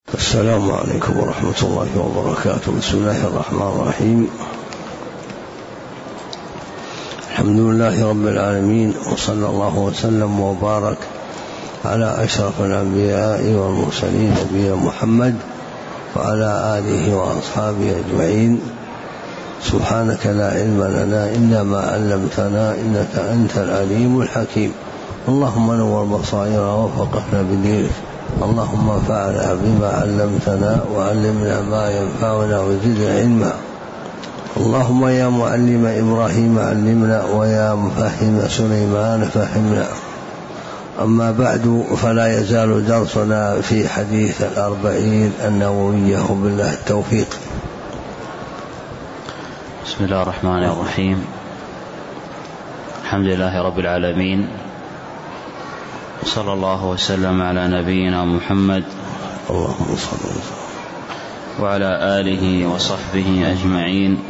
السلام عليكم ورحمة الله وبركاته. بسم الله الرحمن الرحيم. الحمد لله رب العالمين، وصلى الله وسلم وبارك على أشرف الأنبياء والمرسلين نبينا محمد وعلى آله وأصحابه أجمعين. سبحانك لا علم لنا إلا ما علمتنا إنك أنت العليم الحكيم. اللهم نور بصائرنا وفقهنا بدينك، اللهم انفعنا بما علمتنا وعلمنا ما ينفعنا وزدنا علما. اللهم يا معلم إبراهيم علمنا، ويا مفهم سليمان فهمنا. أما بعد، فلا يزال درسنا في حديث الأربعين النووية، بالله التوفيق. بسم الله الرحمن الرحيم. الحمد لله رب العالمين، صلى الله وسلم على نبينا محمد اللهم صل وسلم وعلى آله وصحبه أجمعين.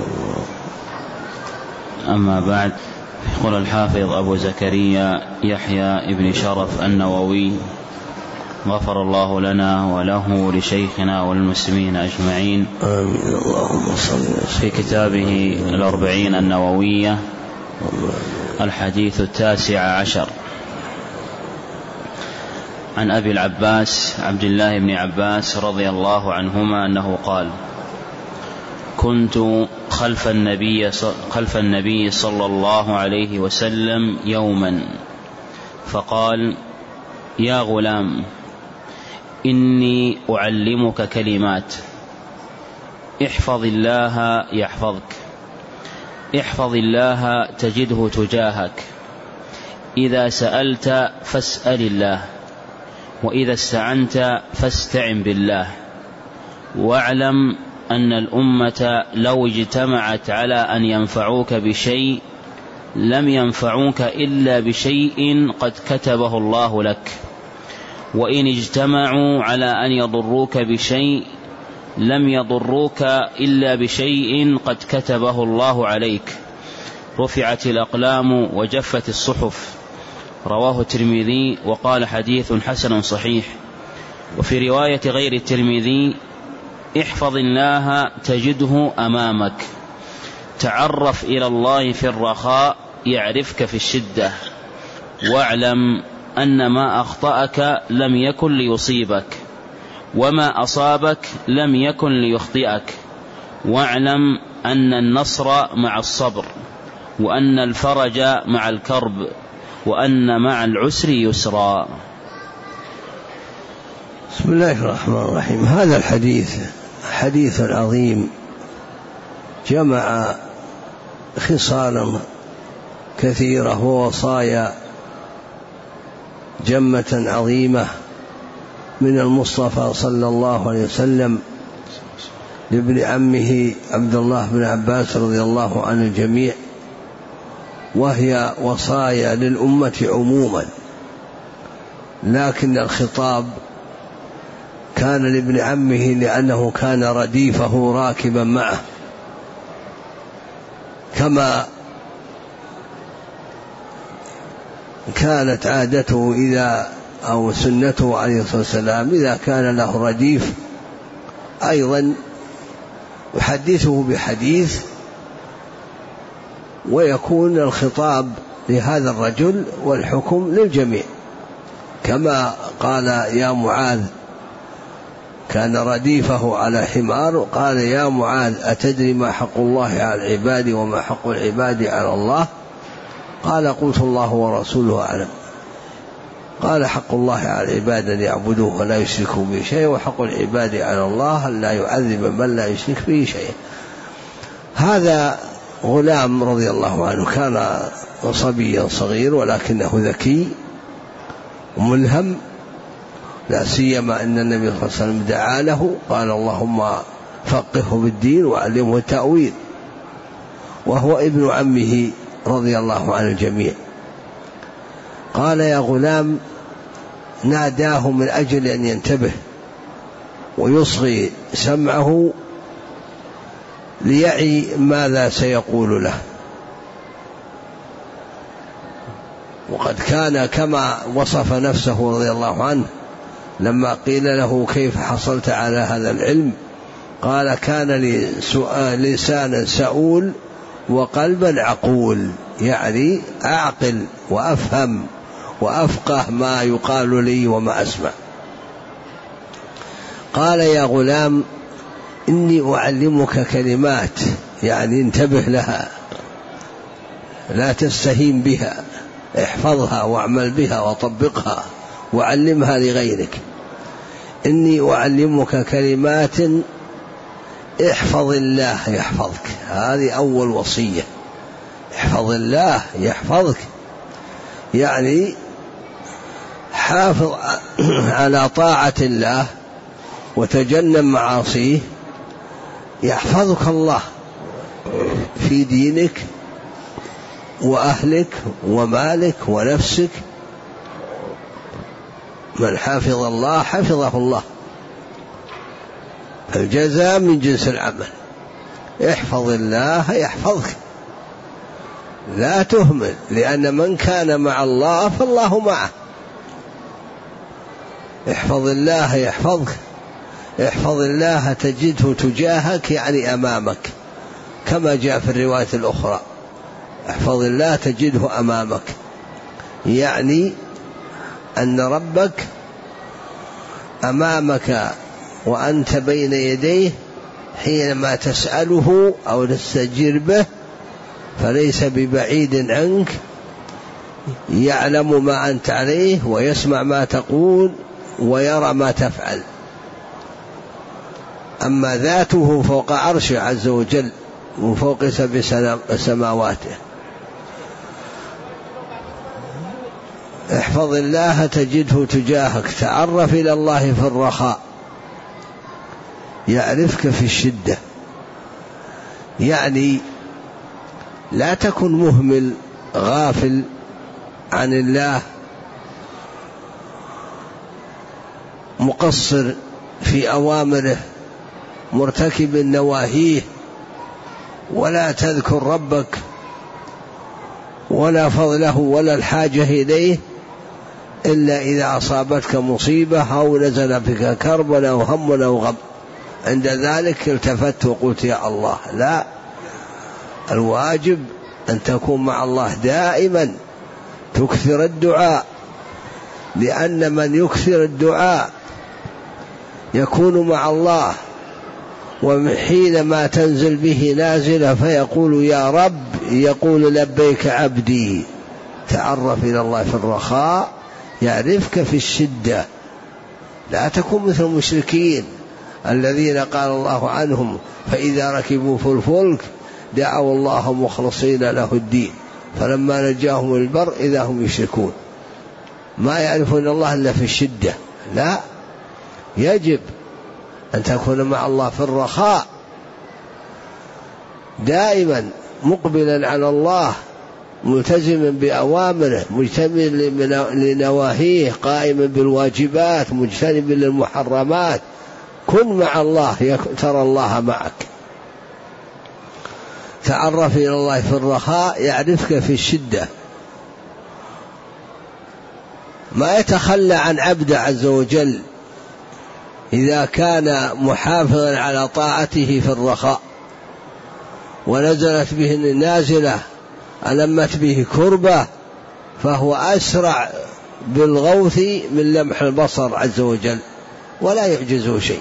أما بعد، يقول الحافظ أبو زكريا يحيى ابن شرف النووي غفر الله لنا وله لشيخنا والمسلمين أجمعين، آمين. اللهم صل وسلم. في كتابه الأربعين النووية الحديث 19 عن أبي العباس عبد الله بن عباس رضي الله عنهما أنه قال: كنت خلف النبي صلى الله عليه وسلم يوما، فقال: يا غلام، إني أعلمك كلمات، احفظ الله يحفظك، احفظ الله تجده تجاهك، إذا سألت فاسأل الله، وإذا استعنت فاستعن بالله، واعلم أن الأمة لو اجتمعت على أن ينفعوك بشيء لم ينفعوك إلا بشيء قد كتبه الله لك، وإن اجتمعوا على أن يضروك بشيء لم يضروك إلا بشيء قد كتبه الله عليك، رفعت الأقلام وجفت الصحف. رواه الترمذي وقال: حديث حسن صحيح. وفي رواية غير الترمذي: احفظ الله تجده أمامك، تعرف إلى الله في الرخاء يعرفك في الشدة، واعلم أن ما أخطأك لم يكن ليصيبك، وما أصابك لم يكن ليخطئك، واعلم أن النصر مع الصبر، وأن الفرج مع الكرب، وأن مع العسر يسرا. بسم الله الرحمن الرحيم. هذا الحديث حديث عظيم، جمع خصالا كثيرة ووصايا جمة عظيمة من المصطفى صلى الله عليه وسلم لابن عمه عبد الله بن عباس رضي الله عن الجميع، وهي وصايا للأمة عموما، لكن الخطاب كان لابن عمه لأنه كان رديفه راكبا معه، كما كانت عادته أو سنته عليه الصلاة والسلام إذا كان له رديف أيضا يحدثه بحديث، ويكون الخطاب لهذا الرجل والحكم للجميع، كما قال: يا معاذ، كان رديفه على حمار، قال: يا معاذ، أتدري ما حق الله على العباد وما حق العباد على الله؟ قال: قلت الله ورسوله أعلم. قال: حق الله على العباد أن يعبدوه ولا يشركوا به شيئا، وحق العباد على الله أن لا يعذب من لا يشرك به شيئا. هذا غلام رضي الله عنه كان صبيا صغير، ولكنه ذكي وملهم، لا سيما أن النبي صلى الله عليه وسلم دعا له، قال: اللهم فقهه بالدين وعلمه التأويل، وهو ابن عمه رضي الله عن الجميع. قال: يا غلام، ناداه من أجل أن ينتبه ويصغي سمعه ليعي ماذا سيقول له. وقد كان كما وصف نفسه رضي الله عنه لما قيل له كيف حصلت على هذا العلم قال كان لي لسانا سؤول وقلبا عقول، يعني أعقل وأفهم وأفقه ما يقال لي وما أسمع. قال يا غلام إني أعلمك كلمات، يعني انتبه لها لا تستهين بها، احفظها واعمل بها وطبقها وعلمها لغيرك. إني أعلمك كلمات احفظ الله يحفظك، هذه أول وصية، احفظ الله يحفظك، يعني حافظ على طاعة الله وتجنب معاصيه يحفظك الله في دينك وأهلك ومالك ونفسك. من حفظ الله حفظه الله، الجزاء من جنس العمل. احفظ الله يحفظك، لا تهمل، لأن من كان مع الله فالله معه. احفظ الله يحفظك، احفظ الله تجده تجاهك، يعني أمامك، كما جاء في الرواية الأخرى احفظ الله تجده أمامك، يعني أن ربك أمامك وأنت بين يديه حينما تسأله أو تستجير به، فليس ببعيد عنك، يعلم ما أنت عليه ويسمع ما تقول ويرى ما تفعل. أما ذاته فوق عرشه عز وجل وفوق 7 سماواته. احفظ الله تجده تجاهك، تعرف إلى الله في الرخاء يعرفك في الشدة، يعني لا تكن مهمل غافل عن الله مقصر في أوامره مرتكب نواهيه، ولا تذكر ربك ولا فضله ولا الحاجة إليه إلا إذا أصابتك مصيبة أو نزل بك كرب أو هم أو غم، عند ذلك التفت وقلت يا الله. لا، الواجب أن تكون مع الله دائما، تكثر الدعاء، لأن من يكثر الدعاء يكون مع الله، وحينما تنزل به نازلة فيقول يا رب يقول لبيك عبدي. تعرف إلى الله في الرخاء يعرفك في الشدة. لا تكن مثل المشركين الذين قال الله عنهم فإذا ركبوا في الفلك دعوا الله مخلصين له الدين فلما نجاهم البر إذا هم يشركون. ما يعرفون الله إلا في الشدة. لا، يجب أن تكون مع الله في الرخاء دائما مقبلا على الله، ملتزما بأوامره، مجتنبا لنواهيه، قائما بالواجبات، مجتنبا للمحرمات. كن مع الله ترى الله معك. تعرف إلى الله في الرخاء يعرفك في الشدة. ما يتخلى عن عبده عز وجل إذا كان محافظا على طاعته في الرخاء ونزلت به النازلة ألمت به كربة، فهو أسرع بالغوث من لمح البصر عز وجل ولا يعجزه شيء.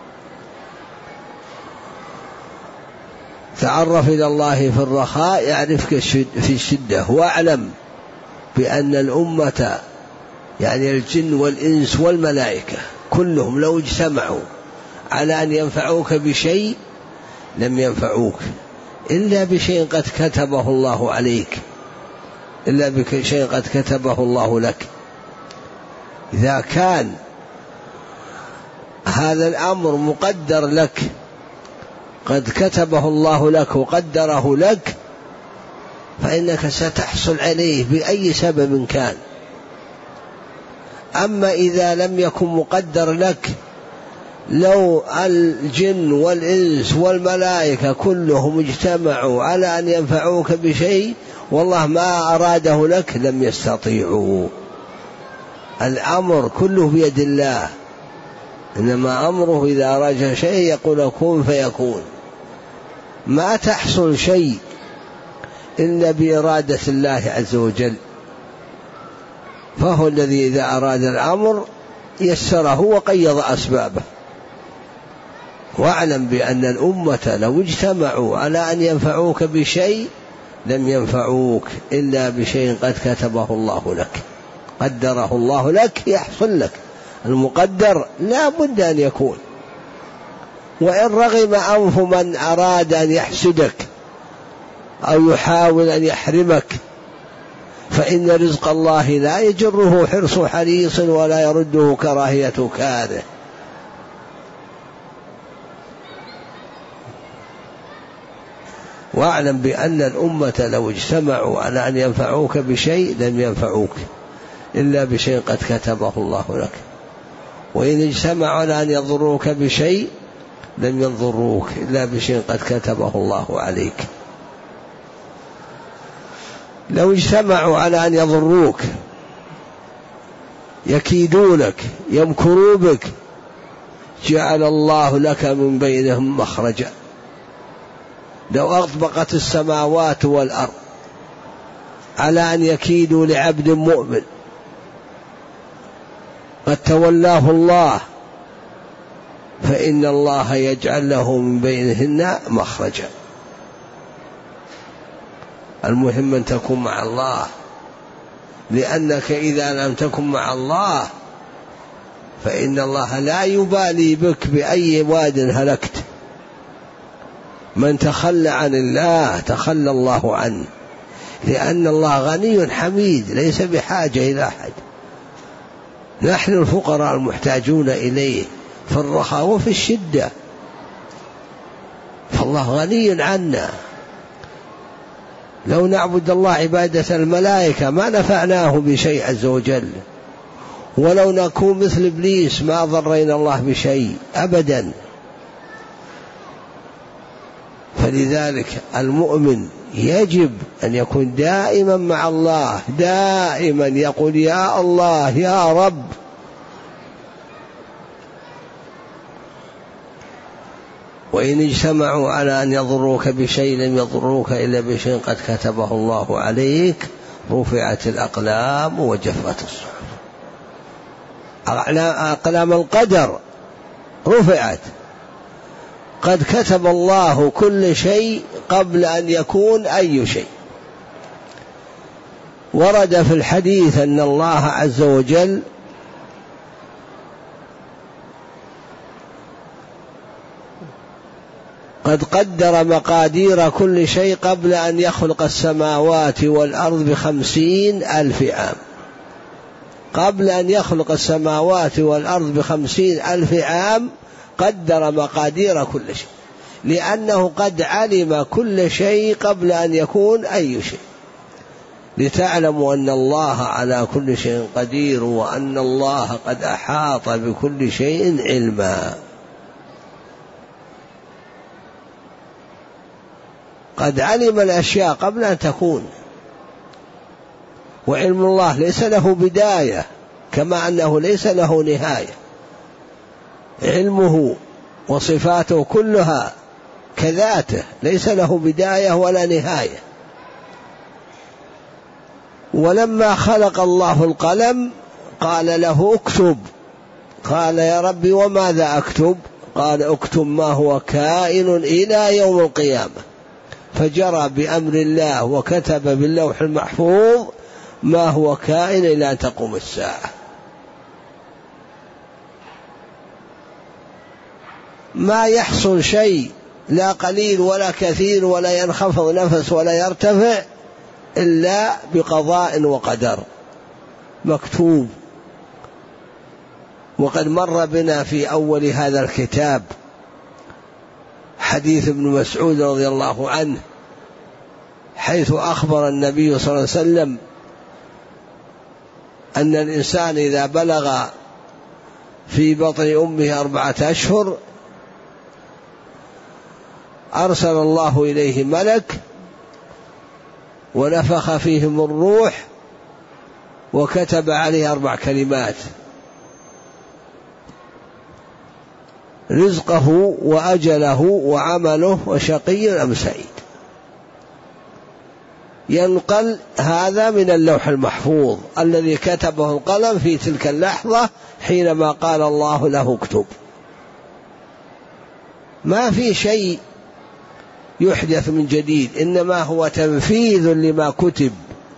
تعرف إلى الله في الرخاء يعرفك في الشدة. واعلم بأن الأمة يعني الجن والإنس والملائكة كلهم لو اجتمعوا على أن ينفعوك بشيء لم ينفعوك إلا بشيء قد كتبه الله عليك، إلا بشيء قد كتبه الله لك. إذا كان هذا الأمر مقدر لك، قد كتبه الله لك وقدره لك، فإنك ستحصل عليه بأي سبب كان. أما إذا لم يكن مقدر لك، لو الجن والإنس والملائكة كلهم اجتمعوا على أن ينفعوك بشيء والله ما أراده لك لم يستطيعوا. الأمر كله بيد الله، إنما أمره إذا أراد شيء يقول كن فيكون. ما تحصل شيء إلا بإرادة الله عز وجل، فهو الذي إذا أراد الأمر يسره وقيض أسبابه. واعلم بأن الأمة لو اجتمعوا على أن ينفعوك بشيء لم ينفعوك إلا بشيء قد كتبه الله لك، قدره الله لك يحصل لك. المقدر لا بد أن يكون، وإن رغم أنف من أراد أن يحسدك أو يحاول أن يحرمك، فإن رزق الله لا يجره حرص حريص ولا يرده كراهية كاره. واعلم بأن الأمة لو اجتمعوا على أن ينفعوك بشيء لم ينفعوك إلا بشيء قد كتبه الله لك، وإن اجتمعوا على أن يضروك بشيء لم يضروك إلا بشيء قد كتبه الله عليك. لو اجتمعوا على أن يضروك يكيدونك يمكروا بك جعل الله لك من بينهم مخرجا. لو أطبقت السماوات والأرض على أن يكيدوا لعبد مؤمن قد تولاه الله، فإن الله يجعل له من بينهن مخرجا. المهم أن تكون مع الله، لأنك إذا لم تكن مع الله فإن الله لا يبالي بك بأي واد هلكت. من تخلى عن الله تخلى الله عنه، لأن الله غني حميد ليس بحاجة إلى أحد. نحن الفقراء المحتاجون إليه في الرخاء وفي الشدة، فالله غني عنا. لو نعبد الله عبادة الملائكة ما نفعناه بشيء عز وجل، ولو نكون مثل إبليس ما ضرينا الله بشيء أبدا. فلذلك المؤمن يجب أن يكون دائما مع الله، دائما يقول يا الله يا رب. وإن اجتمعوا على أن يضروك بشيء لم يضروك إلا بشيء قد كتبه الله عليك. رفعت الأقلام وجفت الصحف. أقلام القدر رفعت، قد كتب الله كل شيء قبل أن يكون أي شيء. ورد في الحديث أن الله عز وجل قد قدر مقادير كل شيء قبل أن يخلق السماوات والأرض 50,000 عام. قبل أن يخلق السماوات والأرض 50,000 عام قدر مقادير كل شيء، لأنه قد علم كل شيء قبل أن يكون أي شيء، لتعلموا أن الله على كل شيء قدير، وأن الله قد أحاط بكل شيء علما. قد علم الأشياء قبل أن تكون، وعلم الله ليس له بداية كما أنه ليس له نهاية. علمه وصفاته كلها كذاته ليس له بداية ولا نهاية. ولما خلق الله القلم قال له اكتب، قال يا ربي وماذا أكتب؟ قال اكتب ما هو كائن إلى يوم القيامة. فجرى بأمر الله وكتب باللوح المحفوظ ما هو كائن إلى أن تقوم الساعة. ما يحصل شيء لا قليل ولا كثير ولا ينخفض نفس ولا يرتفع إلا بقضاء وقدر مكتوب. وقد مر بنا في أول هذا الكتاب حديث ابن مسعود رضي الله عنه، حيث أخبر النبي صلى الله عليه وسلم أن الإنسان إذا بلغ في بطن أمه 4 أشهر أرسل الله إليه ملك ونفخ فيهم الروح وكتب عليه 4 كلمات: رزقه وأجله وعمله وشقي أم سعيد. ينقل هذا من اللوح المحفوظ الذي كتبه القلم في تلك اللحظة حينما قال الله له اكتب. ما في شيء يحدث من جديد، إنما هو تنفيذ لما كتب،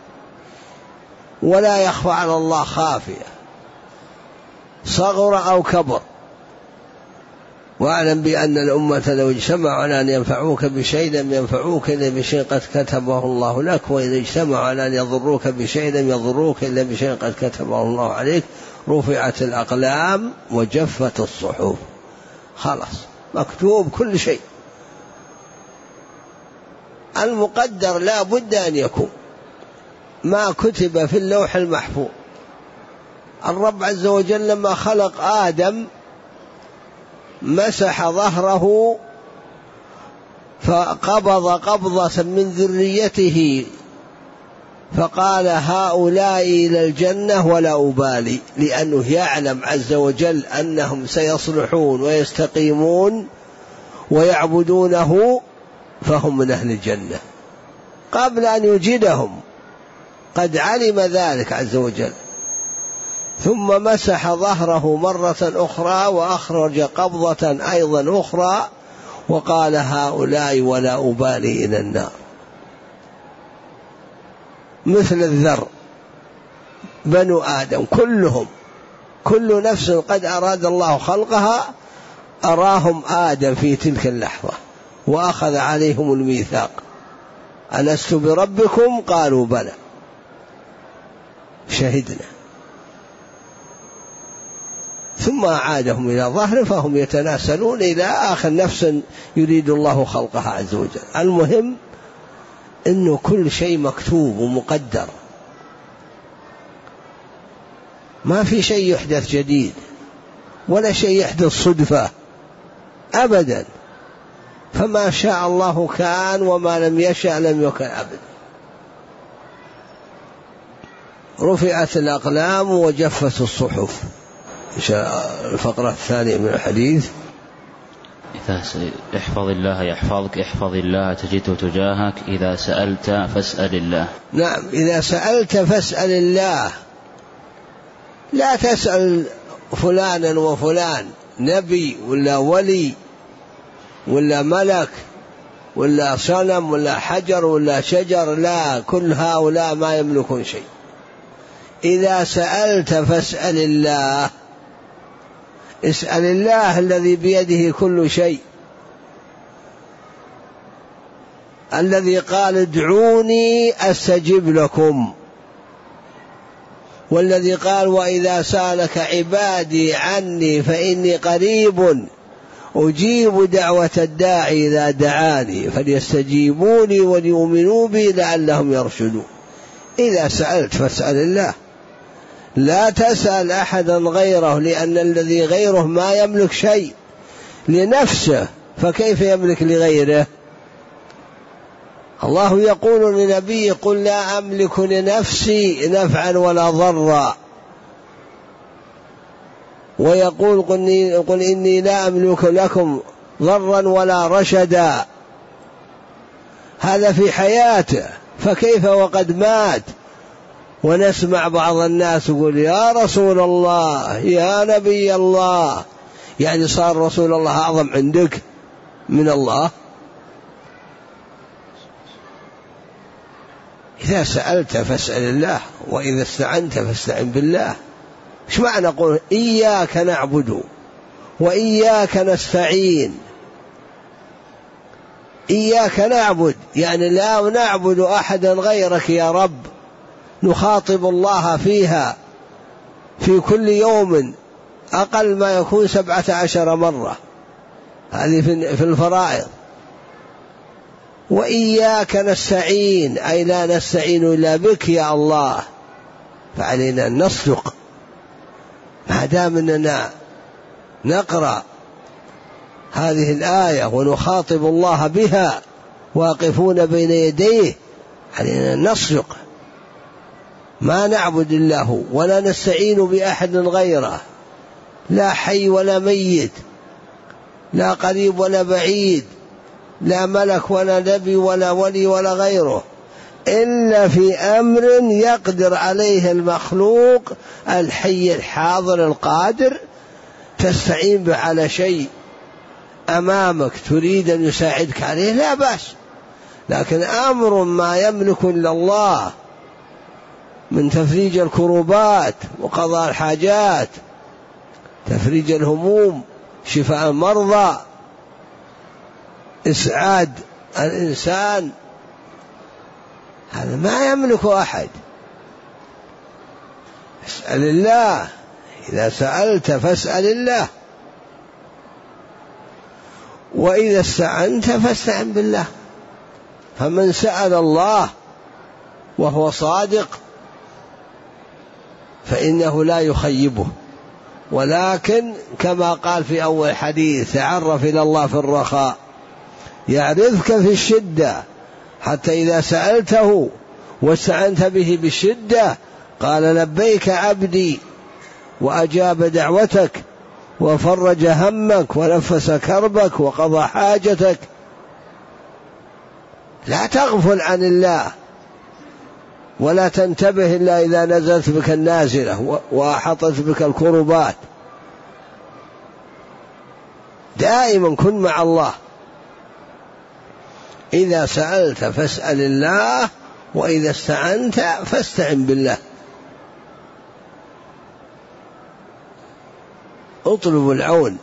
ولا يخفى على الله خافية صغر أو كبر. واعلم بأن الأمة لو اجتمعوا على أن ينفعوك بشيء لم ينفعوك إلا بشيء قد كتبه الله لك، وإذا اجتمعوا على أن يضروك بشيء لم يضروك إلا بشيء قد كتبه الله عليك. رفعت الأقلام وجفت الصحف، خلاص مكتوب كل شيء. المقدر لا بد أن يكون ما كتب في اللوح المحفوظ. الرب عز وجل لما خلق آدم مسح ظهره فقبض قبضة من ذريته فقال هؤلاء إلى الجنة ولا أبالي، لأنه يعلم عز وجل أنهم سيصلحون ويستقيمون ويعبدونه فهم من أهل الجنة قبل أن يوجدهم، قد علم ذلك عز وجل. ثم مسح ظهره مرة أخرى وأخرج قبضة أيضا أخرى وقال هؤلاء ولا أبالي إلى النار. مثل الذر بنو آدم كلهم، كل نفس قد أراد الله خلقها أراهم آدم في تلك اللحظة وأخذ عليهم الميثاق ألست بربكم قالوا بلى شهدنا، ثم أعادهم إلى ظهر فهم يتناسلون إلى آخر نفس يريد الله خلقها عز وجل. المهم إنه كل شيء مكتوب ومقدر، ما في شيء يحدث جديد ولا شيء يحدث صدفة أبدا، فما شاء الله كان وما لم يشأ لم يكن أبدا. رفعت الأقلام وجفت الصحف. الفقرة الثانية من الحديث احفظ الله يحفظك، احفظ الله تجده تجاهك، إذا سألت فاسأل الله. نعم، إذا سألت فاسأل الله، لا تسأل فلانا وفلان نبي ولا ولي ولا ملك ولا صنم ولا حجر ولا شجر، لا، كل هؤلاء ما يملكون شيء. إذا سألت فاسأل الله، اسأل الله الذي بيده كل شيء، الذي قال ادعوني أستجب لكم، والذي قال وإذا سألك عبادي عني فإني قريب أجيب دعوة الداعي إذا دعاني فليستجيبوا لي وليؤمنوا بي لعلهم يرشدون. إذا سألت فاسأل الله، لا تسأل أحدا غيره، لأن الذي غيره ما يملك شيء لنفسه، فكيف يملك لغيره؟ الله يقول لنبيه قل لا أملك لنفسي نفعا ولا ضرا، ويقول قل إني لا أملك لكم ضرا ولا رشدا. هذا في حياته، فكيف وقد مات؟ ونسمع بعض الناس يقول يا رسول الله يا نبي الله، يعني صار رسول الله أعظم عندك من الله؟ إذا سألت فاسأل الله، وإذا استعنت فاستعن بالله. إيش معنى نقول إياك نعبد وإياك نستعين؟ إياك نعبد يعني لا نعبد أحدا غيرك يا رب، نخاطب الله فيها في كل يوم أقل ما يكون 17 مرة، هذه في الفرائض. وإياك نستعين أي لا نستعين إلا بك يا الله، فعلينا أن نصدق ما دام أننا نقرأ هذه الآية ونخاطب الله بها واقفون بين يديه، علينا أن نصدق ما نعبد إلا هو ولا نستعين بأحد غيره، لا حي ولا ميت لا قريب ولا بعيد، لا ملك ولا نبي ولا ولي ولا غيره، إلا في أمر يقدر عليه المخلوق الحي الحاضر القادر، تستعين به على شيء أمامك تريد أن يساعدك عليه لا بأس. لكن أمر ما يملك إلا الله من تفريج الكروبات وقضاء الحاجات، تفريج الهموم، شفاء المرضى، إسعاد الإنسان، هذا ما يملكه أحد. اسأل الله، إذا سألت فاسأل الله، وإذا استعنت فاستعن بالله. فمن سأل الله وهو صادق فإنه لا يخيبه، ولكن كما قال في أول حديث: تعرف إلى الله في الرخاء يعرفك في الشدة، حتى إذا سألته واستعنت به بالشدة قال: لبيك عبدي، وأجاب دعوتك وفرج همك ونفس كربك وقضى حاجتك. لا تغفل عن الله، ولا تنتبه إلا إذا نزلت بك النازلة وأحطت بك الكربات. دائما كن مع الله، إذا سألت فاسأل الله، وإذا استعنت فاستعن بالله. اطلب العون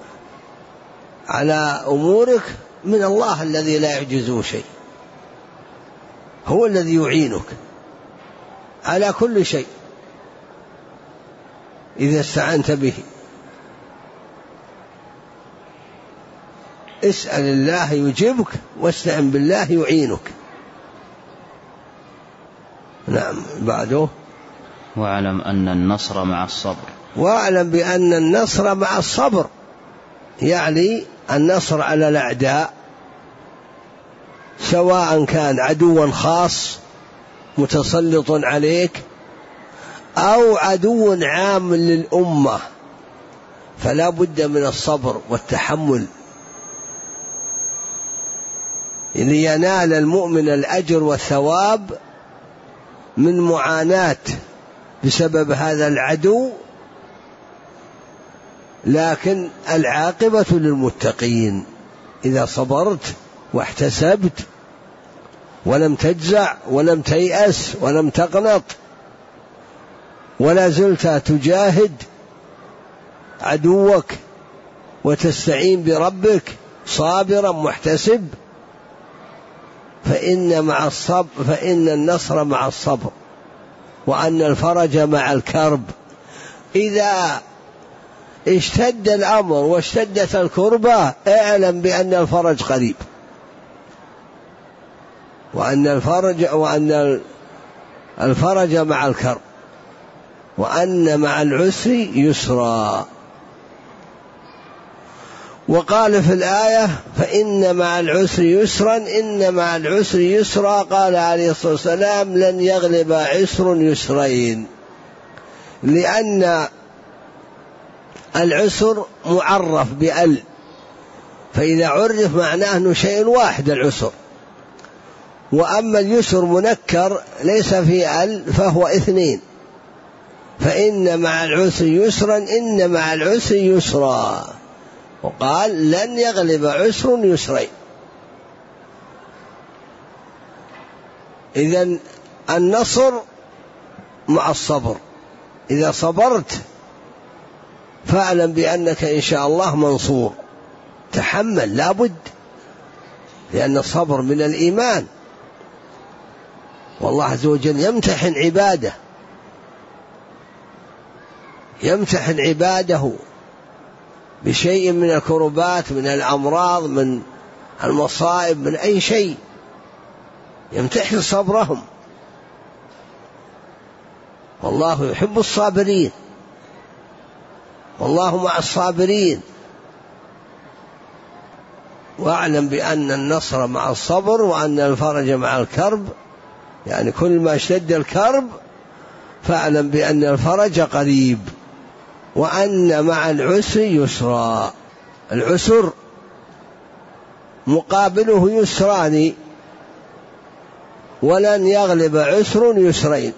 على أمورك من الله الذي لا يعجزه شيء، هو الذي يعينك على كل شيء إذا استعنت به. اسأل الله يجيبك، واستعن بالله يعينك. نعم. بعده: واعلم أن النصر مع الصبر. واعلم بأن النصر مع الصبر، يعني النصر على الأعداء، سواء كان عدوا خاص متسلط عليك أو عدو عام للأمة، فلا بد من الصبر والتحمل لينال المؤمن الأجر والثواب من معاناة بسبب هذا العدو، لكن العاقبة للمتقين. إذا صبرت واحتسبت ولم تجزع ولم تيأس ولم تقنط، ولا زلت تجاهد عدوك وتستعين بربك صابرا محتسب، فإن النصر مع الصبر، وأن الفرج مع الكرب. إذا اشتد الأمر واشتدت الكربة اعلم بأن الفرج قريب، وأن الفرج مع الكرب، وأن مع العسر يسرا. وقال في الآية: فإن مع العسر يسرا، إن مع العسر يسرا. قال عليه الصلاة والسلام: لن يغلب عسر يسرين، لأن العسر معرف بأل، فإذا عرف معناه أنه شيء واحد العسر. وأما اليسر منكر ليس في أل فهو اثنين، فإن مع العسر يسرا، إن مع العسر يسرا. وقال: لن يغلب عسر يسرين. إذن النصر مع الصبر. إذا صبرت فاعلم بأنك إن شاء الله منصور. تحمل، لا بد، لأن الصبر من الإيمان، والله عز وجل يمتحن عباده، يمتحن عباده بشيء من الكربات، من الأمراض، من المصائب، من أي شيء، يمتحن صبرهم، والله يحب الصابرين، والله مع الصابرين. واعلم بأن النصر مع الصبر، وأن الفرج مع الكرب، يعني كل ما اشتد الكرب فاعلم بأن الفرج قريب، وأن مع العسر يسرا. العسر مقابله يسران، ولن يغلب عسر يسرين.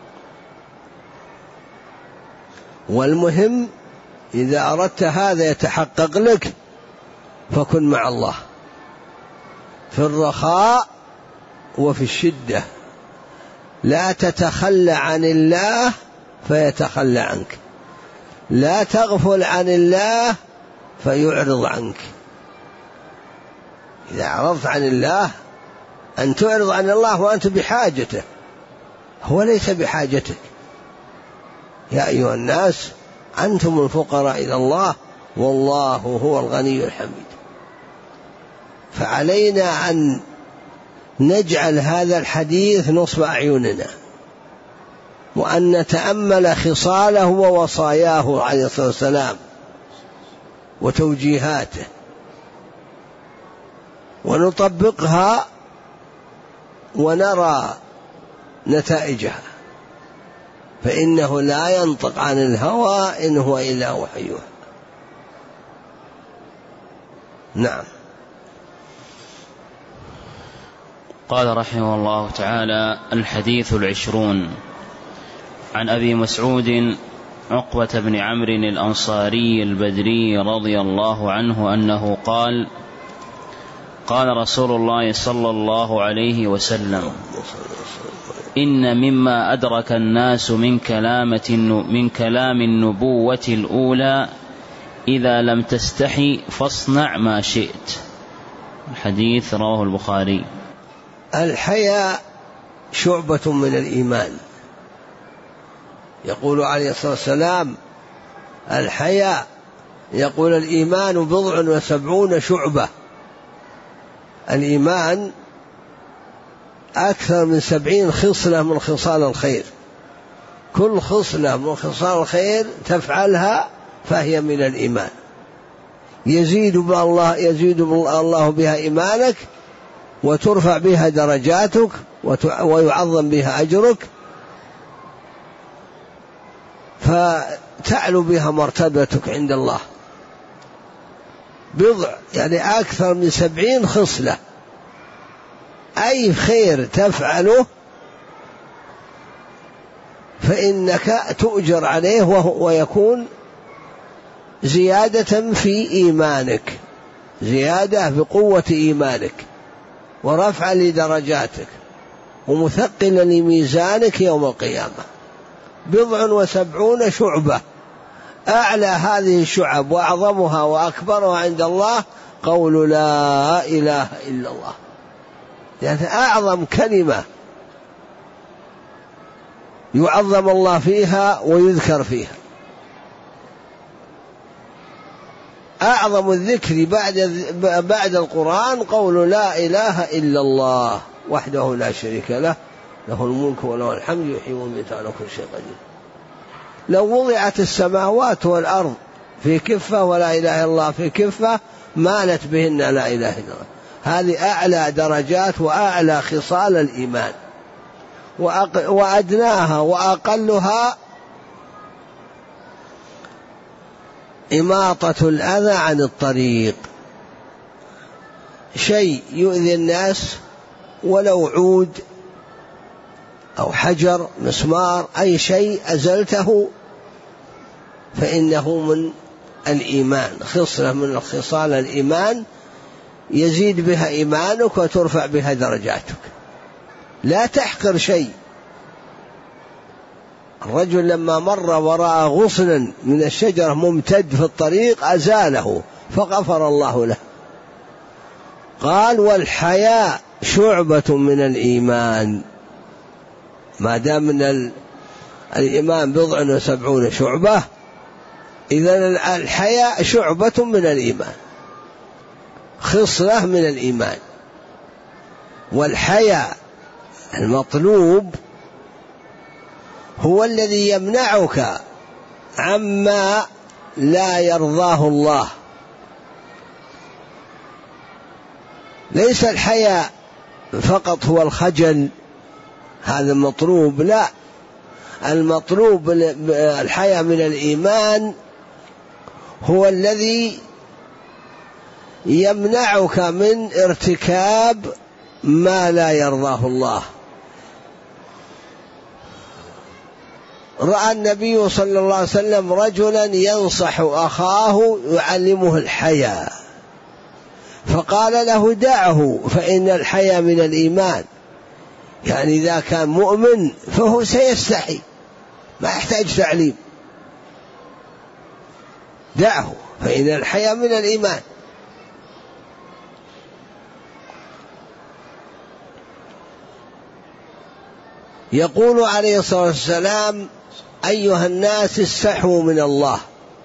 والمهم إذا أردت هذا يتحقق لك فكن مع الله في الرخاء وفي الشدة، لا تتخلى عن الله فيتخلى عنك، لا تغفل عن الله فيعرض عنك. إذا أعرضت عن الله أن تعرض عن الله وأنت بحاجته، هو ليس بحاجتك. يا أيها الناس أنتم الفقراء إلى الله والله هو الغني الحميد. فعلينا أن نجعل هذا الحديث نصب أعيننا، وأن نتأمل خصاله ووصاياه عليه الصلاة والسلام وتوجيهاته، ونطبقها ونرى نتائجها، فإنه لا ينطق عن الهوى إن هو إلا وحي يوحى. نعم. قال رحمه الله تعالى: الحديث 20 عن أبي مسعود عقبة بن عمرو الأنصاري البدري رضي الله عنه أنه قال: قال رسول الله صلى الله عليه وسلم: إن مما أدرك الناس من كلام النبوة الأولى إذا لم تستحي فاصنع ما شئت. الحديث رواه البخاري. الحياء شعبة من الإيمان. يقول عليه الصلاة والسلام: الحياء، يقول الإيمان 70 شعبة. الإيمان أكثر من 70 خصلة من خصال الخير، كل خصلة من خصال الخير تفعلها فهي من الإيمان. يزيد الله بها إيمانك، وترفع بها درجاتك، ويعظم بها أجرك، فتعلو بها مرتبتك عند الله. يعني أكثر من 70 خصلة، أي خير تفعله فإنك تؤجر عليه، ويكون زيادة في إيمانك، زيادة بقوة إيمانك، ورفع لدرجاتك، ومثقلا لميزانك يوم القيامة. 70 شعبة. أعلى هذه الشعب وأعظمها وأكبرها عند الله قول لا إله إلا الله، يعني أعظم كلمة يعظم الله فيها ويذكر فيها. أعظم الذكر بعد القرآن قول لا إله إلا الله وحده لا شريك له، له الملك وله الحمد يحيي ويميت على كل شيء قدير. لو وضعت السماوات والأرض في كفة ولا إله إلا الله في كفة مالت بهن لا إله إلا الله. هذه أعلى درجات وأعلى خصال الإيمان، وأدناها وأقلها إماطة الأذى عن الطريق. شيء يؤذي الناس ولو عود أو حجر مسمار، أي شيء أزلته فإنه من الإيمان، خصلة من خصال الإيمان يزيد بها إيمانك وترفع بها درجاتك. لا تحقر شيء. الرجل لما مر وراء غصنا من الشجرة ممتد في الطريق أزاله فغفر الله له. قال: والحياء شعبة من الإيمان. ما دام من الإيمان 70 شعبة، إذن الحياء شعبة من الإيمان، خصلة من الإيمان. والحياء المطلوب هو الذي يمنعك عما لا يرضاه الله. ليس الحياء فقط هو الخجل، هذا المطلوب، لا، المطلوب الحياء من الإيمان هو الذي يمنعك من ارتكاب ما لا يرضاه الله. رأى النبي صلى الله عليه وسلم رجلا ينصح أخاه يعلمه الحياء، فقال له دعه فإن الحياء من الإيمان، يعني إذا كان مؤمن فهو سيستحي ما يحتاج تعليم، دعه فإن الحياء من الإيمان. يقول عليه الصلاة والسلام أيها الناس استحوا من الله.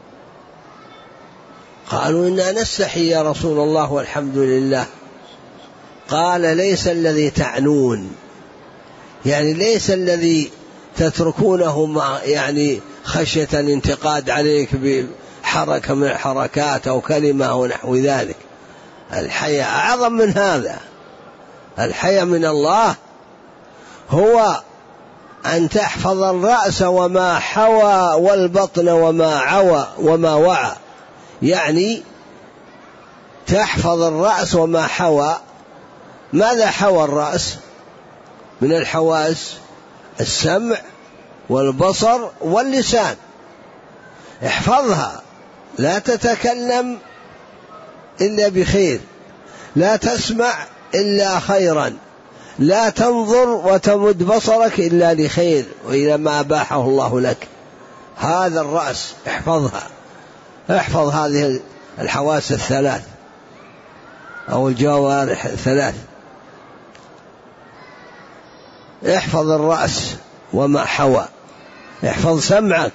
قالوا إنا نستحي يا رسول الله والحمد لله. قال ليس الذي تعنون، يعني ليس الذي تتركونه يعني خشية الانتقاد عليك بحركة من الحركات أو كلمة أو نحو ذلك. الحياء أعظم من هذا. الحياء من الله هو أن تحفظ الرأس وما حوى والبطن وما عوى وما وعى، يعني تحفظ الرأس وما حوى. ماذا حوى الرأس من الحواس؟ السمع والبصر واللسان، احفظها، لا تتكلم إلا بخير، لا تسمع إلا خيرا، لا تنظر وتمد بصرك إلا لخير وإلى ما أباحه الله لك. هذا الرأس احفظها، احفظ هذه الحواس الثلاث أو الجوارح الثلاث، احفظ الرأس وما حوى، احفظ سمعك،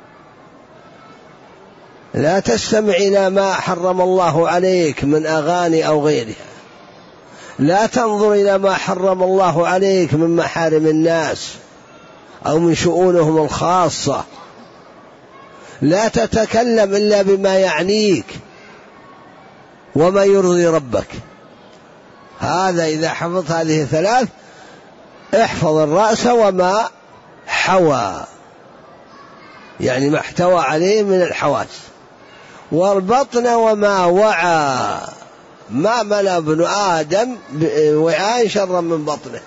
لا تستمع إلى ما حرم الله عليك من أغاني أو غيرها، لا تنظر إلى ما حرم الله عليك من محارم الناس أو من شؤونهم الخاصة، لا تتكلم إلا بما يعنيك وما يرضي ربك. هذا إذا حفظت هذه الثلاث احفظ الرأس وما حوى، يعني ما احتوى عليه من الحواس، والبطن وما وعى، ما ملأ ابن آدم وعاء شرا من بطنه.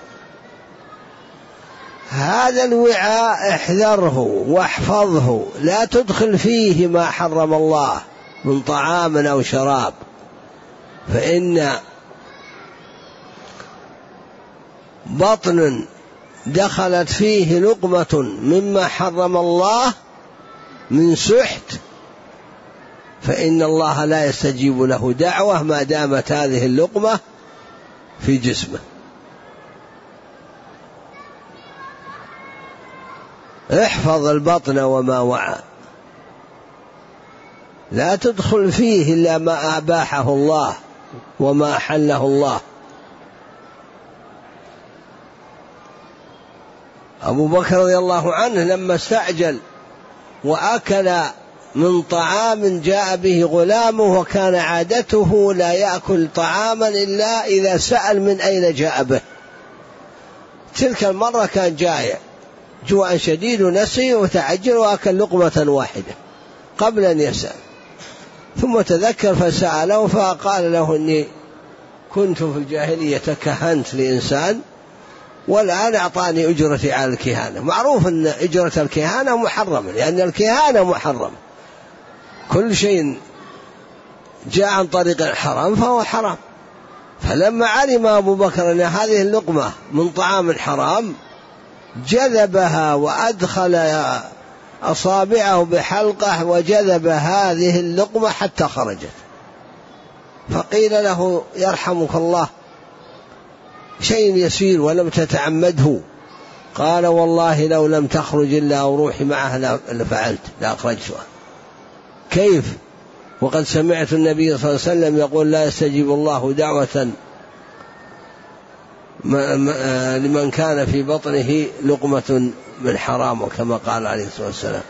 هذا الوعاء احذره واحفظه، لا تدخل فيه ما حرم الله من طعام أو شراب، فإن بطن دخلت فيه لقمة مما حرم الله من سحت فإن الله لا يستجيب له دعوة ما دامت هذه اللقمة في جسمه. احفظ البطن وما وعى، لا تدخل فيه إلا ما أباحه الله وما أحله الله. أبو بكر رضي الله عنه لما استعجل وأكل من طعام جاء به غلامه، وكان عادته لا يأكل طعاما إلا إذا سأل من أين جاء به، تلك المرة كان جائع جوع شديد ونسي وتعجل وأكل لقمة واحدة قبل أن يسأل، ثم تذكر فسأله فقال له إني كنت في الجاهلية كهنت لإنسان والآن أعطاني أجرتي على الكهانة. معروف أن أجرة الكهانة محرمة، لأن الكهانة محرم، كل شيء جاء عن طريق الحرام فهو حرام. فلما علم أبو بكر أن هذه اللقمة من طعام حرام جذبها وأدخل أصابعه بحلقه وجذب هذه اللقمة حتى خرجت، فقيل له يرحمك الله شيء يسير ولم تتعمده. قال والله لو لم تخرج إلا وروحي معها لفعلت لأخرجتها. كيف وقد سمعت النبي صلى الله عليه وسلم يقول لا يستجيب الله دعوة لمن كان في بطنه لقمة من حرام، كما قال عليه الصلاة والسلام.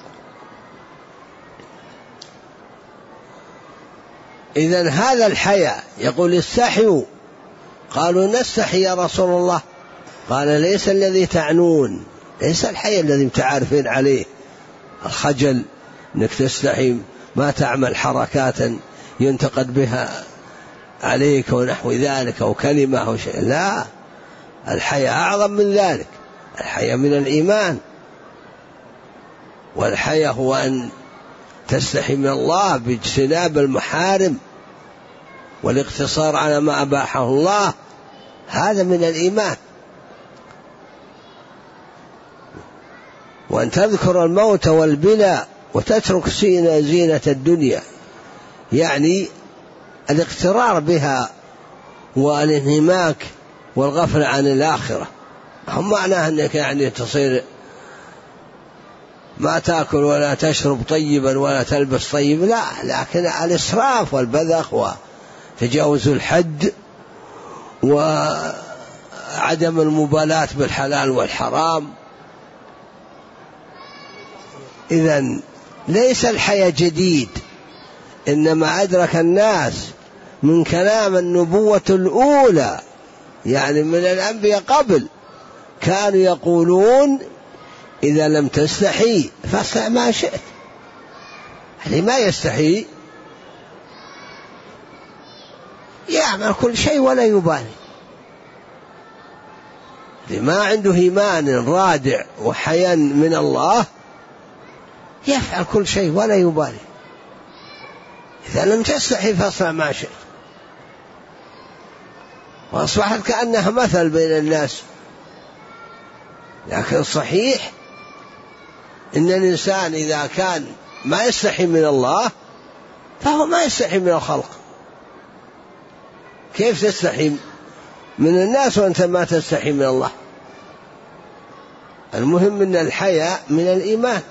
إذن هذا الحياء يقول استحيوا، قالوا نستحي يا رسول الله، قال ليس الذي تعنون، ليس الحياء الذي متعارفين عليه، الخجل انك تستحي ما تعمل حركات ينتقد بها عليك ونحو ذلك أو كلمة أو شيء، لا، الحياء أعظم من ذلك. الحياء من الإيمان، والحياء هو أن تستحي من الله باجتناب المحارم والاقتصار على ما أباحه الله، هذا من الإيمان. وأن تذكر الموت والبلاء وتترك زينة الدنيا، يعني الاغترار بها والانهماك والغفل عن الآخرة. هم معناه أنك يعني تصير ما تأكل ولا تشرب طيبا ولا تلبس طيب، لا، لكن الإسراف والبذخ وتجاوز الحد وعدم المبالاة بالحلال والحرام. إذن ليس الحياء جديد، إنما أدرك الناس من كلام النبوة الأولى، يعني من الأنبياء قبل، كانوا يقولون إذا لم تستحي فاصنع ما شئت. اللي ما يستحي يعمل كل شيء ولا يبالي، اللي ما عنده إيمان رادع وحياء من الله يفعل كل شيء ولا يبالي. إذا لم تستحي فاصنع ما شئت. وأصبحت كأنها مثل بين الناس، لكن صحيح إن الإنسان إذا كان ما يستحي من الله فهو ما يستحي من الخلق. كيف تستحي من الناس وأنت ما تستحي من الله؟ المهم أن الحياء من الإيمان،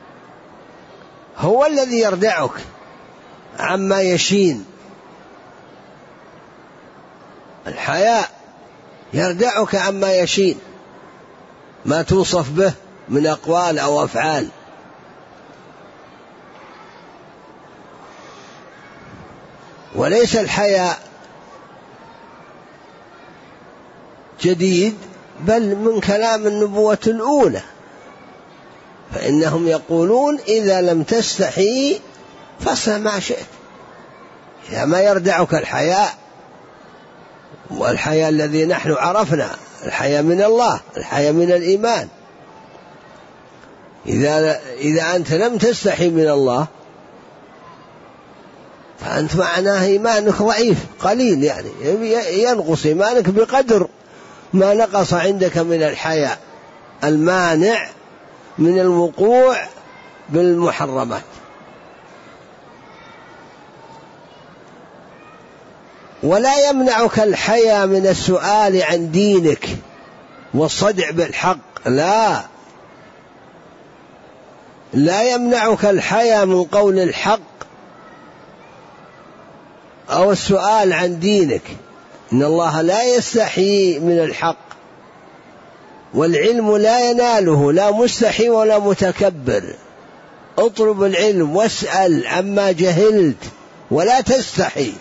هو الذي يردعك عما يشين. الحياء يردعك عما يشين، ما توصف به من أقوال أو أفعال. وليس الحياء جديد، بل من كلام النبوة الأولى، فإنهم يقولون إذا لم تستحي فاصنع ما شئت. إذا ما يردعك الحياء، والحياء الذي نحن عرفنا، الحياء من الله، الحياء من الإيمان، إذا أنت لم تستحي من الله فأنت معناه إيمانك ضعيف قليل، يعني ينقص إيمانك بقدر ما نقص عندك من الحياء المانع من الوقوع بالمحرمات. ولا يمنعك الحياء من السؤال عن دينك والصدع بالحق، لا يمنعك الحياء من قول الحق أو السؤال عن دينك. إن الله لا يستحي من الحق، والعلم لا يناله لا مستحي ولا متكبر. اطلب العلم واسأل عما جهلت ولا تستحي.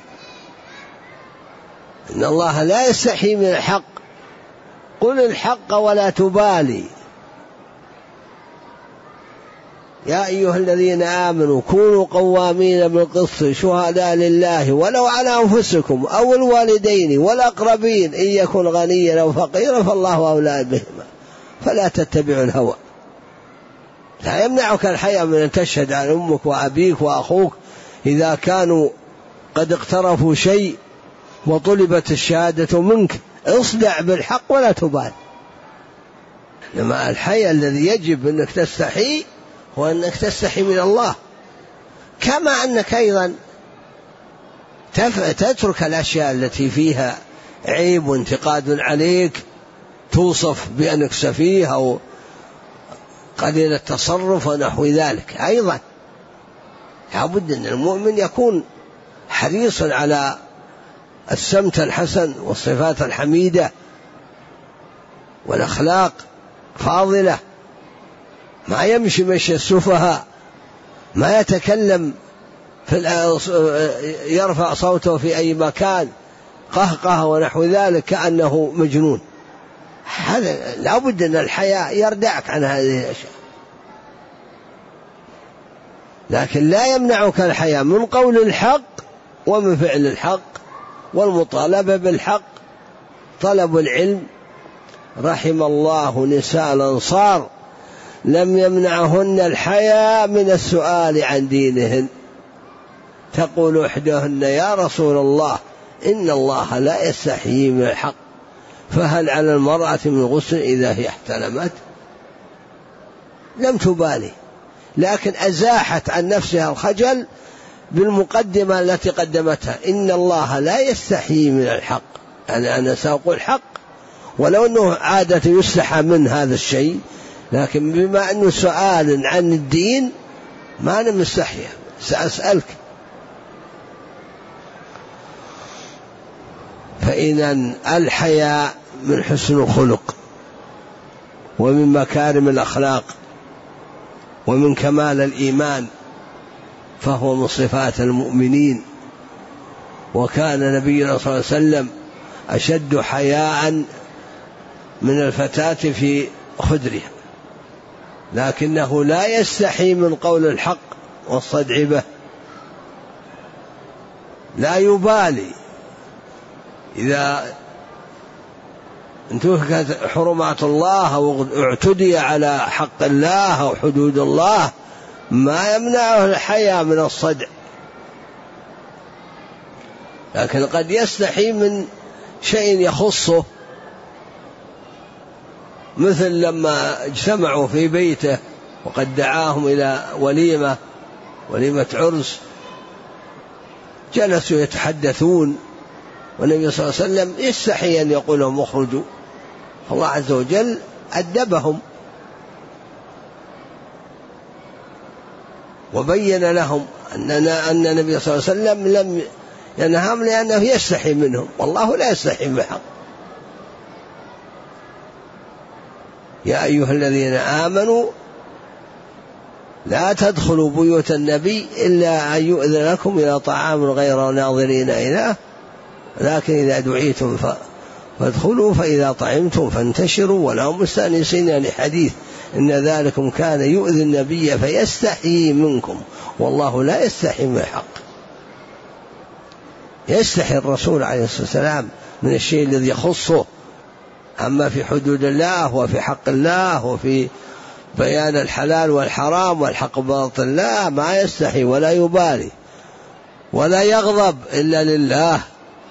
إن الله لا يستحي من الحق، قل الحق ولا تبالي. يا أيها الذين آمنوا كونوا قوامين بالقسط شهداء لله ولو على أنفسكم أو الوالدين والأقربين إن يكن غنيا أو فقيرا فالله أولى بهما فلا تتبعوا الهوى. لا يمنعك الحياء من أن تشهد عن أمك وأبيك وأخوك إذا كانوا قد اقترفوا شيء وطلبت الشهادة منك، اصدع بالحق ولا تبال. إنما الحياء الذي يجب أنك تستحي هو أنك تستحي من الله، كما أنك أيضا تترك الأشياء التي فيها عيب وانتقاد عليك، توصف بأنك سفيه أو قليل التصرف ونحو ذلك. أيضا لابد أن المؤمن يكون حريص على السمت الحسن والصفات الحميدة والأخلاق فاضلة، ما يمشي مشي السفهاء، ما يتكلم يرفع صوته في أي مكان قهقه ونحو ذلك كأنه مجنون. هذا لابد أن الحياء يردعك عن هذه الأشياء. لكن لا يمنعك الحياء من قول الحق ومن فعل الحق والمطالبة بالحق. طلب العلم، رحم الله نساء الأنصار لم يمنعهن الحياء من السؤال عن دينهن. تقول إحداهن: يا رسول الله إن الله لا يستحيي من الحق، فهل على المرأة من غسل إذا هي احتلمت؟ لم تبالي، لكن أزاحت عن نفسها الخجل بالمقدمة التي قدمتها: إن الله لا يستحيي من الحق، أنا سأقول حق ولو أنه عادة يستحى من هذا الشيء، لكن بما أنه سؤال عن الدين ما أنا مستحية، سأسألك. فإذا الحياء من حسن الخلق ومن مكارم الأخلاق ومن كمال الإيمان، فهو من صفات المؤمنين. وكان نبينا صلى الله عليه وسلم أشد حياء من الفتاة في خدرها، لكنه لا يستحي من قول الحق والصدع به، لا يبالي إذا انتهكت حرمات الله أو اعتدي على حق الله أو حدود الله، ما يمنعه الحياء من الصدع، لكن قد يستحي من شيء يخصه، مثل لما اجتمعوا في بيته وقد دعاهم إلى وليمة عرس، جلسوا يتحدثون والنبي صلى الله عليه وسلم يستحي أن يقول لهم اخرجوا، الله عز وجل أدبهم وبين لهم أن النبي صلى الله عليه وسلم لم ينههم لأنه يستحي منهم، والله لا يستحي بالحق. يا أيها الذين آمنوا لا تدخلوا بيوت النبي إلا أن يؤذن لكم إلى طعام غير ناظرين إليه، لكن إذا دعيتم فادخلوا، فإذا طعمتم فانتشروا ولا مستأنسين لحديث إن ذلكم كان يؤذي النبي فيستحيي منكم، والله لا يستحي من الحق. يستحي الرسول عليه الصلاة والسلام من الشيء الذي يخصه، أما في حدود الله وفي حق الله وفي بيان الحلال والحرام والحق باطل لا، ما يستحي ولا يبالي ولا يغضب إلا لله.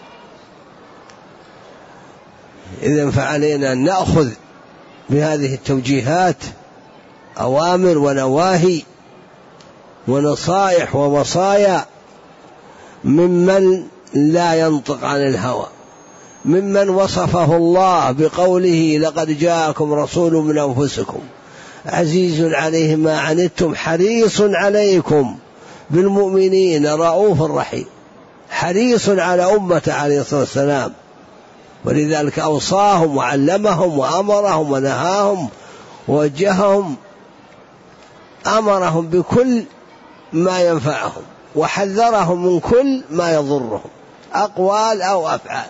إذن فعلينا أن نأخذ بهذه التوجيهات، أوامر ونواهي ونصائح ووصايا ممن لا ينطق عن الهوى، ممن وصفه الله بقوله لقد جاءكم رسول من أنفسكم عزيز عليه ما عنتم حريص عليكم بالمؤمنين رؤوف رحيم، حريص على أمته عليه الصلاة والسلام، ولذلك أوصاهم وعلمهم وأمرهم ونهاهم ووجههم، أمرهم بكل ما ينفعهم وحذرهم من كل ما يضرهم، أقوال أو أفعال.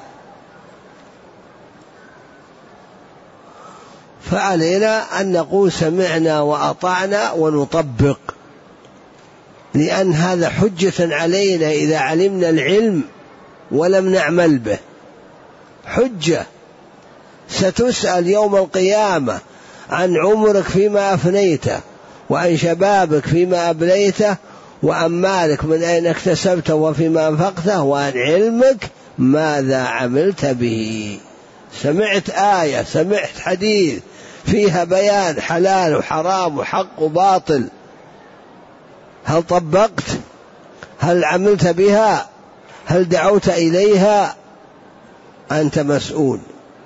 فعلينا أن نقول سمعنا وأطعنا ونطبق، لأن هذا حجة علينا إذا علمنا العلم ولم نعمل به، حجة. ستسأل يوم القيامة عن عمرك فيما أفنيته، وعن شبابك فيما أبليته، وعن مالك من أين اكتسبته وفيما أنفقته، وعن علمك ماذا عملت به. سمعت آية، سمعت حديث فيها بيان حلال وحرام وحق وباطل، هل طبقت؟ هل عملت بها؟ هل دعوت إليها؟ أنت مسؤول.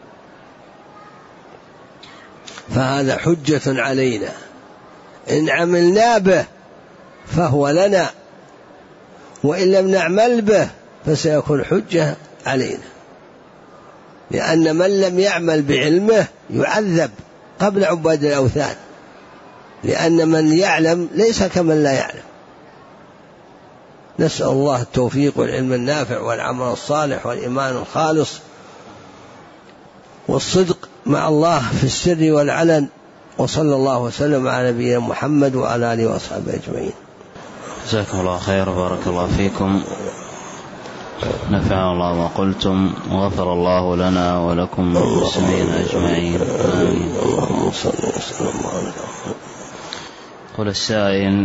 فهذا حجة علينا، إن عملنا به فهو لنا، وإن لم نعمل به فسيكون حجة علينا، لأن من لم يعمل بعلمه يعذب قبل عباد الأوثان، لأن من يعلم ليس كمن لا يعلم. نسأل الله التوفيق والعلم النافع والعمل الصالح والإيمان الخالص والصدق مع الله في السر والعلن، وصلى الله وسلم على نبينا محمد وعلى آله وأصحابه أجمعين. جزاكم الله خير، بارك الله فيكم. نفعنا الله ما قلتم وغفر الله لنا ولكم والمسلمين أجمعين آمين. اللهم صل وسلم وبارك. قل السائل: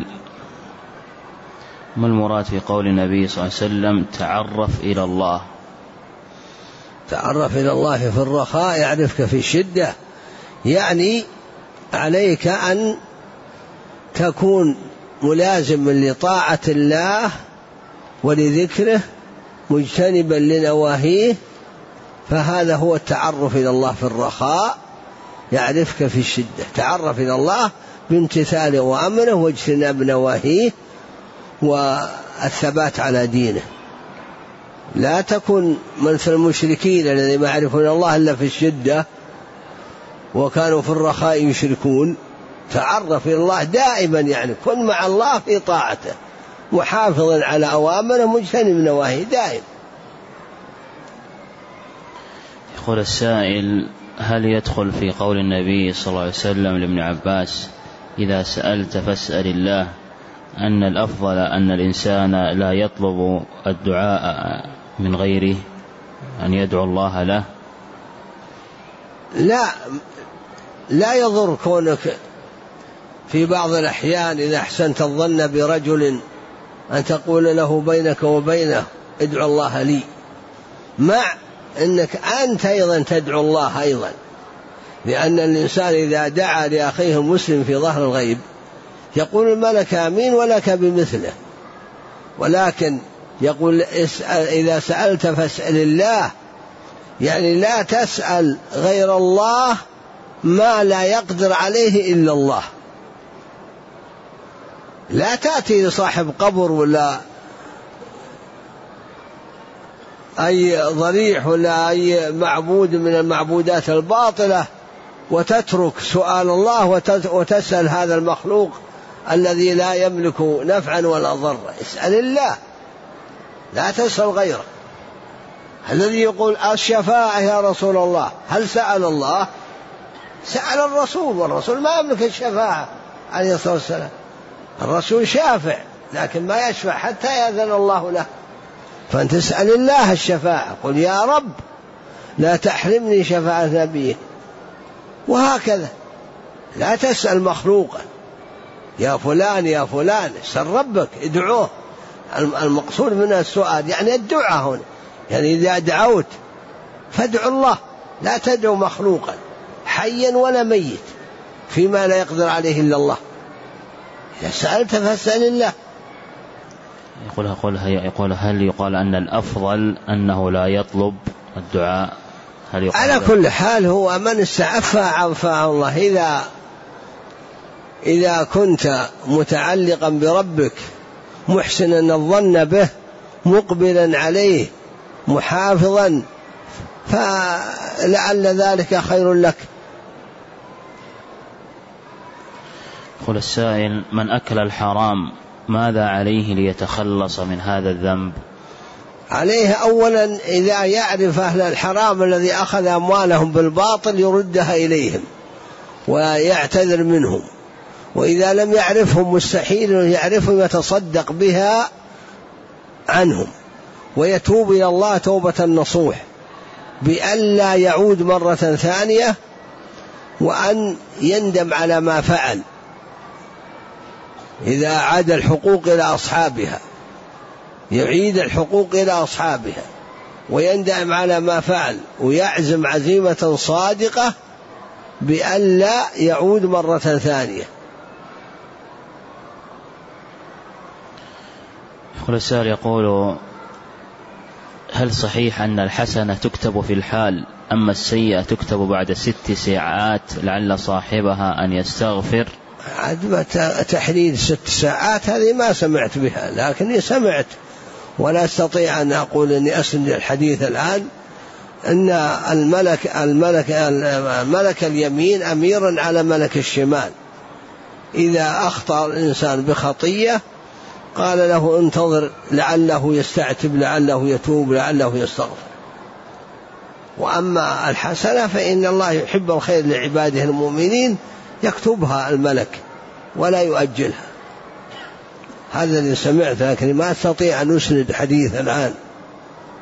ما المراد في قول النبي صلى الله عليه وسلم تعرف إلى الله؟ تعرف إلى الله في الرخاء يعرفك في الشدة، يعني عليك أن تكون ملازما لطاعة الله ولذكره مجتنبا لنواهيه، فهذا هو التعرف إلى الله في الرخاء يعرفك في الشدة. تعرف إلى الله بامتثال أوامره واجتناب نواهيه والثبات على دينه. لا تكن مثل المشركين الذين ما يعرفون الله إلا في الشدة وكانوا في الرخاء يشركون. تعرف إلى الله دائما، يعني كن مع الله في طاعته محافظا على أوامره مجتنب نواهيه دائما. يقول السائل: هل يدخل في قول النبي صلى الله عليه وسلم لابن عباس إذا سألت فاسأل الله أن الأفضل أن الإنسان لا يطلب الدعاء من غيره، أن يدعو الله له؟ لا يضر كونك في بعض الأحيان إذا أحسنت الظن برجل أن تقول له بينك وبينه ادعو الله لي، مع أنك أنت أيضا تدعو الله أيضا، لأن الإنسان إذا دعا لأخيه المسلم في ظهر الغيب يقول الملك آمين ولك بمثله، ولكن يقول إذا سألت فاسأل الله، يعني لا تسأل غير الله ما لا يقدر عليه إلا الله. لا تأتي لصاحب قبر ولا أي ضريح ولا أي معبود من المعبودات الباطلة وتترك سؤال الله وتسأل هذا المخلوق الذي لا يملك نفعا ولا ضرا. اسأل الله، لا تسأل غيره. الذي يقول الشفاعة يا رسول الله، هل سأل الله؟ سأل الرسول، والرسول ما يملك الشفاعة عليه الصلاة والسلام. الرسول شافع لكن ما يشفع حتى يأذن الله له، فأنت تسأل الله الشفاعة، قل يا رب لا تحرمني شفاعة نبيه، وهكذا. لا تسأل مخلوقا يا فلان يا فلان، اسأل ربك، ادعوه. المقصود من السؤال يعني الدعاء هنا، يعني إذا دعوت فادعو الله، لا تدعو مخلوقا حيا ولا ميت فيما لا يقدر عليه إلا الله. إذا سألت فاسأل الله. يقول هل يقال أن الأفضل أنه لا يطلب الدعاء؟ على كل حال هو من استعفى عفاه الله. إذا كنت متعلقا بربك محسنا الظن به مقبلا عليه محافظا فلعل ذلك خير لك. يقول السائل: من أكل الحرام ماذا عليه ليتخلص من هذا الذنب؟ عليه أولا إذا يعرف أهل الحرام الذي أخذ أموالهم بالباطل يردها إليهم ويعتذر منهم، وإذا لم يعرفهم مستحيل يعرفهم يتصدق بها عنهم ويتوب إلى الله توبة نصوح بأن لا يعود مرة ثانية، وأن يندم على ما فعل إذا عاد الحقوق إلى أصحابها، يعيد الحقوق إلى أصحابها ويندم على ما فعل ويعزم عزيمة صادقة بأن لا يعود مرة ثانية. يقول السائل يقول: هل صحيح أن الحسنة تكتب في الحال أما السيئة تكتب بعد 6 ساعات لعل صاحبها أن يستغفر؟ عدم تحديد 6 ساعات هذه ما سمعت بها، لكني سمعت ولا أستطيع أن أقول أني أسند الحديث الآن أن الملك اليمين أميرا على ملك الشمال، إذا أخطأ الإنسان بخطية قال له انتظر لعله يستعتب لعله يتوب لعله يستغفر. وأما الحسنة فإن الله يحب الخير لعباده المؤمنين يكتبها الملك ولا يؤجلها. هذا اللي سمعت، لكن ما أستطيع أن أسند حديث الآن.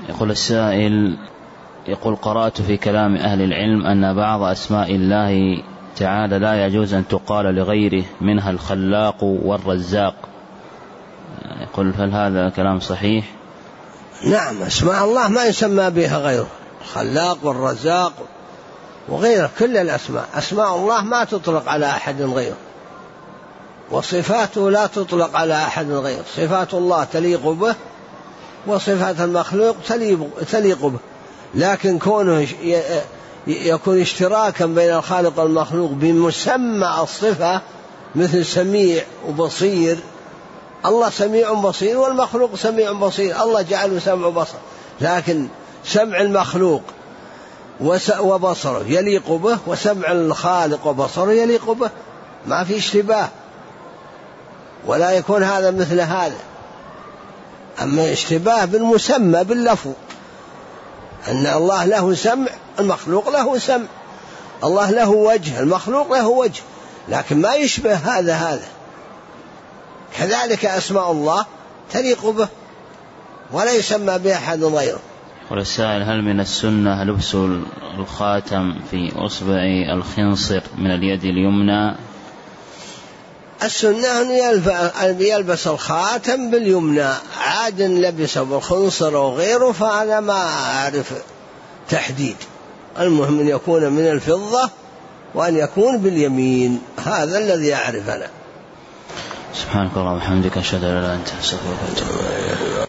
يقول السائل، يقول قرأت في كلام أهل العلم أن بعض أسماء الله تعالى لا يجوز أن تقال لغيره، منها الخلاق والرزاق. يقول هل هذا كلام صحيح؟ نعم، أسماء الله ما يسمى بها غيره، الخلاق والرزاق وغيره، كل الأسماء، أسماء الله ما تطلق على أحد غيره، وصفاته لا تطلق على أحد غيره، صفات الله تليق به وصفات المخلوق تليق به، لكن كونه يكون اشتراكا بين الخالق والمخلوق بمسمى الصفة، مثل سميع وبصير، الله سميع بصير والمخلوق سميع بصير، الله جعله سمع وبصر، لكن سمع المخلوق وبصره يليق به، وسمع الخالق وبصره يليق به، ما في اشتباه، ولا يكون هذا مثل هذا. أما اشتباه بالمسمى باللفظ، أن الله له سمع المخلوق له سمع، الله له وجه المخلوق له وجه، لكن ما يشبه هذا. كذلك أسماء الله تليق به ولا يسمى بها أحد غيره. والسائل، هل من السنة لبس الخاتم في أصبع الخنصر من اليد اليمنى؟ السنة أن يلبس الخاتم باليمنى، عاد لبسه بالخنصر وغيره فأنا ما أعرف تحديد، المهم أن يكون من الفضة وأن يكون باليمين، هذا الذي أعرف أنا. سبحانك اللهم وبحمدك، أشهد أن لا إله إلا أنت، أستغفرك وأتوب إليك.